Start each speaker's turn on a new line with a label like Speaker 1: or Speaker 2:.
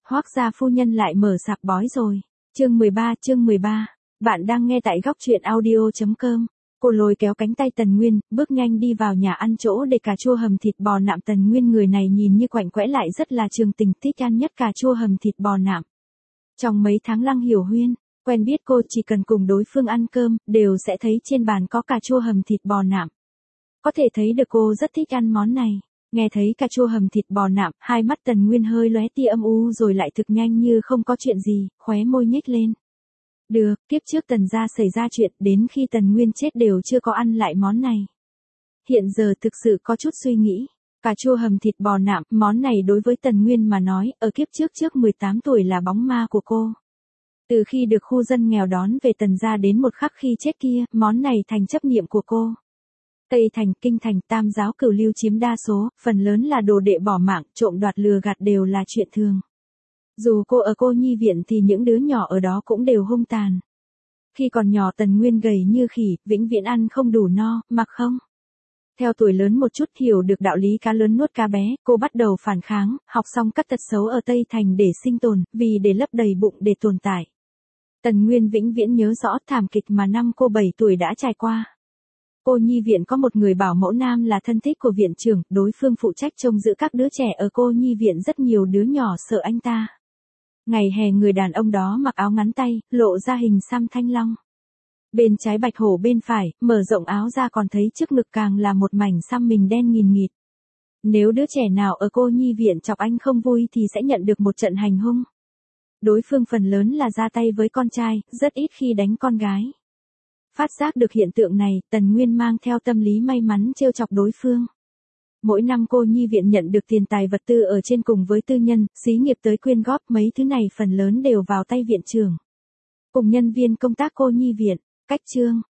Speaker 1: Hoác gia phu nhân lại mở sạp bói rồi. Chương 13. Bạn đang nghe tại góc truyện audio.com. Cô lôi kéo cánh tay Tần Nguyên, bước nhanh đi vào nhà ăn chỗ để cà chua hầm thịt bò nạm. Tần Nguyên người này nhìn như quạnh quẽ lại rất là trường tình, thích ăn nhất cà chua hầm thịt bò nạm. Trong mấy tháng Lăng Hiểu Huyên quen biết cô, chỉ cần cùng đối phương ăn cơm, đều sẽ thấy trên bàn có cà chua hầm thịt bò nạm. Có thể thấy được cô rất thích ăn món này. Nghe thấy cà chua hầm thịt bò nạm, hai mắt Tần Nguyên hơi lóe tia âm u rồi lại thực nhanh như không có chuyện gì, khóe môi nhếch lên. Được, kiếp trước Tần gia xảy ra chuyện, đến khi Tần Nguyên chết đều chưa có ăn lại món này. Hiện giờ thực sự có chút suy nghĩ. Cà chua hầm thịt bò nạm, món này đối với Tần Nguyên mà nói, ở kiếp trước 18 tuổi là bóng ma của cô. Từ khi được khu dân nghèo đón về Tần gia đến một khắc khi chết kia, món này thành chấp niệm của cô. Tây Thành, Kinh Thành, Tam giáo cửu lưu chiếm đa số, phần lớn là đồ đệ bỏ mạng, trộm đoạt lừa gạt đều là chuyện thường. Dù cô ở cô nhi viện thì những đứa nhỏ ở đó cũng đều hung tàn. Khi còn nhỏ Tần Nguyên gầy như khỉ, vĩnh viễn ăn không đủ no, mặc không. Theo tuổi lớn một chút hiểu được đạo lý cá lớn nuốt cá bé, cô bắt đầu phản kháng, học xong các tật xấu ở Tây Thành để sinh tồn, vì để lấp đầy bụng để tồn tại. Tần Nguyên vĩnh viễn nhớ rõ thảm kịch mà năm cô 7 tuổi đã trải qua. Cô nhi viện có một người bảo mẫu nam là thân thích của viện trưởng, đối phương phụ trách trông giữ các đứa trẻ ở cô nhi viện, rất nhiều đứa nhỏ sợ anh ta. Ngày hè người đàn ông đó mặc áo ngắn tay, lộ ra hình xăm thanh long. Bên trái bạch hổ, bên phải, mở rộng áo ra còn thấy trước ngực càng là một mảnh xăm mình đen nghìn nghịt. Nếu đứa trẻ nào ở cô nhi viện chọc anh không vui thì sẽ nhận được một trận hành hung. Đối phương phần lớn là ra tay với con trai, rất ít khi đánh con gái. Phát giác được hiện tượng này, Tần Nguyên mang theo tâm lý may mắn trêu chọc đối phương. Mỗi năm cô nhi viện nhận được tiền tài vật tư ở trên cùng với tư nhân, xí nghiệp tới quyên góp, mấy thứ này phần lớn đều vào tay viện trưởng. Cùng nhân viên công tác cô nhi viện, cách chương,